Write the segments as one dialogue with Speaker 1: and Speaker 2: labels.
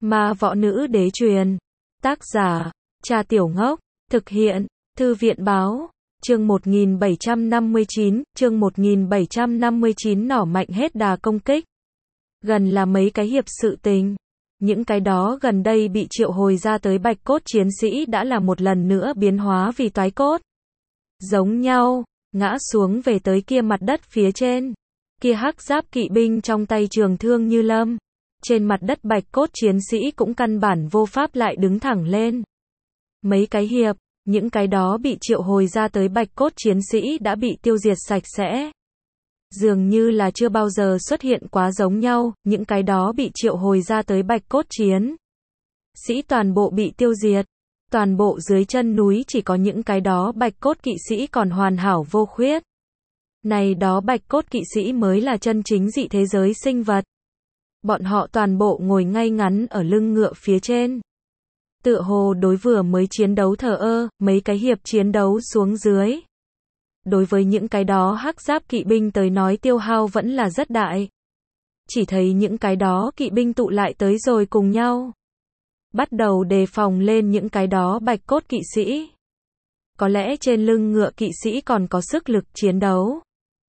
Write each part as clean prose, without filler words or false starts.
Speaker 1: Ma Võ Nữ Đế Truyền. Tác giả, Cha Tiểu Ngốc. Thực hiện, Thư viện Báo. Chương 1759, chương 1759 nỏ mạnh hết đà công kích. Gần là mấy cái hiệp sự tình. Những cái đó gần đây bị triệu hồi ra tới bạch cốt chiến sĩ đã là một lần nữa biến hóa vì toái cốt. Giống nhau, ngã xuống về tới kia mặt đất phía trên. Kia hắc giáp kỵ binh trong tay trường thương như lâm. Trên mặt đất bạch cốt chiến sĩ cũng căn bản vô pháp lại đứng thẳng lên. Mấy cái hiệp, những cái đó bị triệu hồi ra tới bạch cốt chiến sĩ đã bị tiêu diệt sạch sẽ. Dường như là chưa bao giờ xuất hiện quá giống nhau, những cái đó bị triệu hồi ra tới bạch cốt chiến sĩ toàn bộ bị tiêu diệt. Toàn bộ dưới chân núi chỉ có những cái đó bạch cốt kỵ sĩ còn hoàn hảo vô khuyết. Này đó bạch cốt kỵ sĩ mới là chân chính dị thế giới sinh vật. Bọn họ toàn bộ ngồi ngay ngắn ở lưng ngựa phía trên. Tựa hồ đối vừa mới chiến đấu thờ ơ, mấy cái hiệp chiến đấu xuống dưới. Đối với những cái đó hắc giáp kỵ binh tới nói tiêu hao vẫn là rất đại. Chỉ thấy những cái đó kỵ binh tụ lại tới rồi cùng nhau. Bắt đầu đề phòng lên những cái đó bạch cốt kỵ sĩ. Có lẽ trên lưng ngựa kỵ sĩ còn có sức lực chiến đấu.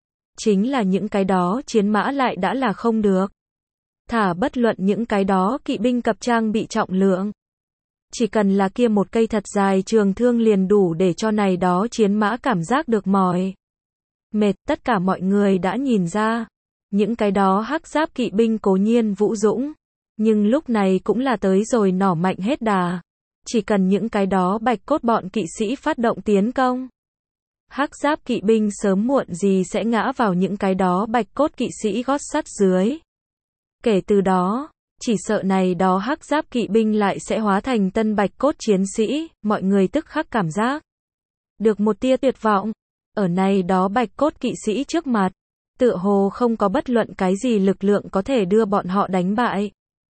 Speaker 1: Chính là những cái đó chiến mã lại đã là không được. Thả bất luận những cái đó kỵ binh cập trang bị trọng lượng. Chỉ cần là kia một cây thật dài trường thương liền đủ để cho này đó chiến mã cảm giác được mỏi mệt. Tất cả mọi người đã nhìn ra. Những cái đó hắc giáp kỵ binh cố nhiên vũ dũng. Nhưng lúc này cũng là tới rồi nỏ mạnh hết đà. Chỉ cần những cái đó bạch cốt bọn kỵ sĩ phát động tiến công. Hắc giáp kỵ binh sớm muộn gì sẽ ngã vào những cái đó bạch cốt kỵ sĩ gót sắt dưới. Kể từ đó, chỉ sợ này đó hắc giáp kỵ binh lại sẽ hóa thành tân bạch cốt chiến sĩ, mọi người tức khắc cảm giác được một tia tuyệt vọng. Ở này đó bạch cốt kỵ sĩ trước mặt, tựa hồ không có bất luận cái gì lực lượng có thể đưa bọn họ đánh bại.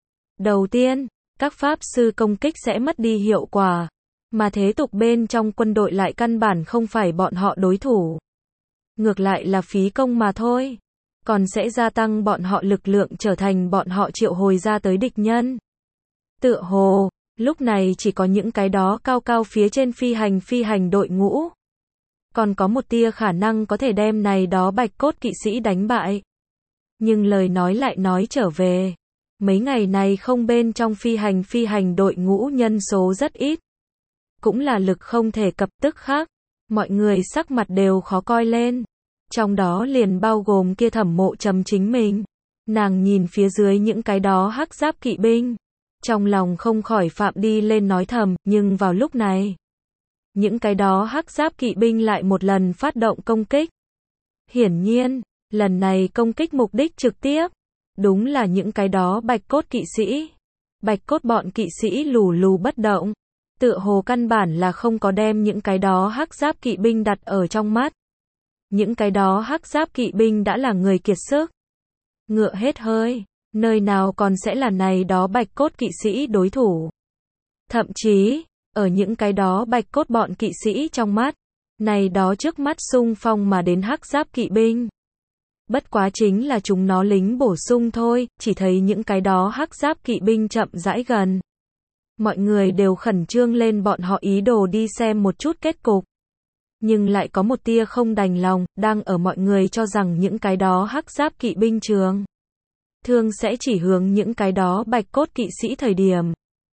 Speaker 1: Đầu tiên, các pháp sư công kích sẽ mất đi hiệu quả, mà thế tục bên trong quân đội lại căn bản không phải bọn họ đối thủ. Ngược lại là phí công mà thôi. Còn sẽ gia tăng bọn họ lực lượng trở thành bọn họ triệu hồi ra tới địch nhân. Tựa hồ, lúc này chỉ có những cái đó cao cao phía trên phi hành đội ngũ. Còn có một tia khả năng có thể đem này đó bạch cốt kỵ sĩ đánh bại. Nhưng lời nói lại nói trở về. Mấy ngày này không bên trong phi hành đội ngũ nhân số rất ít. Cũng là lực không thể cập tức khác. Mọi người sắc mặt đều khó coi lên. Trong đó liền bao gồm kia Thẩm Mộ Trầm chính mình. Nàng nhìn phía dưới những cái đó hắc giáp kỵ binh. Trong lòng không khỏi phạm đi lên nói thầm, nhưng vào lúc này. Những cái đó hắc giáp kỵ binh lại một lần phát động công kích. Hiển nhiên, lần này công kích mục đích trực tiếp. Đúng là những cái đó bạch cốt kỵ sĩ. Bạch cốt bọn kỵ sĩ lù lù bất động. Tựa hồ căn bản là không có đem những cái đó hắc giáp kỵ binh đặt ở trong mắt. Những cái đó hắc giáp kỵ binh đã là người kiệt sức. Ngựa hết hơi, nơi nào còn sẽ là này đó bạch cốt kỵ sĩ đối thủ. Thậm chí, ở những cái đó bạch cốt bọn kỵ sĩ trong mắt, này đó trước mắt xung phong mà đến hắc giáp kỵ binh. Bất quá chính là chúng nó lính bổ sung thôi, chỉ thấy những cái đó hắc giáp kỵ binh chậm rãi gần. Mọi người đều khẩn trương lên bọn họ ý đồ đi xem một chút kết cục. Nhưng lại có một tia không đành lòng, đang ở mọi người cho rằng những cái đó hắc giáp kỵ binh trường thương sẽ chỉ hướng những cái đó bạch cốt kỵ sĩ thời điểm.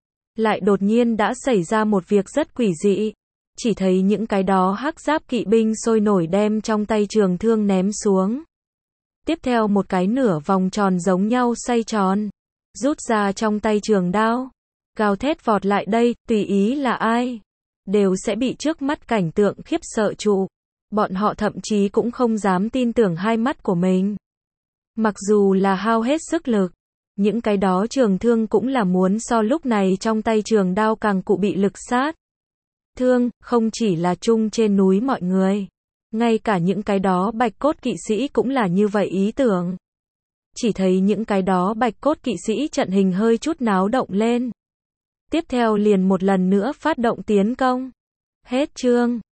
Speaker 1: Lại đột nhiên đã xảy ra một việc rất quỷ dị. Chỉ thấy những cái đó hắc giáp kỵ binh sôi nổi đem trong tay trường thương ném xuống. Tiếp theo một cái nửa vòng tròn giống nhau xoay tròn. Rút ra trong tay trường đao. Gào thét vọt lại đây, tùy ý là ai. Đều sẽ bị trước mắt cảnh tượng khiếp sợ trụ. Bọn họ thậm chí cũng không dám tin tưởng hai mắt của mình. Mặc dù là hao hết sức lực, những cái đó trường thương cũng là muốn so lúc này trong tay trường đao càng cụ bị lực sát. Thương, không chỉ là chung trên núi mọi người. Ngay cả những cái đó bạch cốt kỵ sĩ cũng là như vậy ý tưởng. Chỉ thấy những cái đó bạch cốt kỵ sĩ trận hình hơi chút náo động lên. Tiếp theo liền một lần nữa phát động tiến công. Hết chương.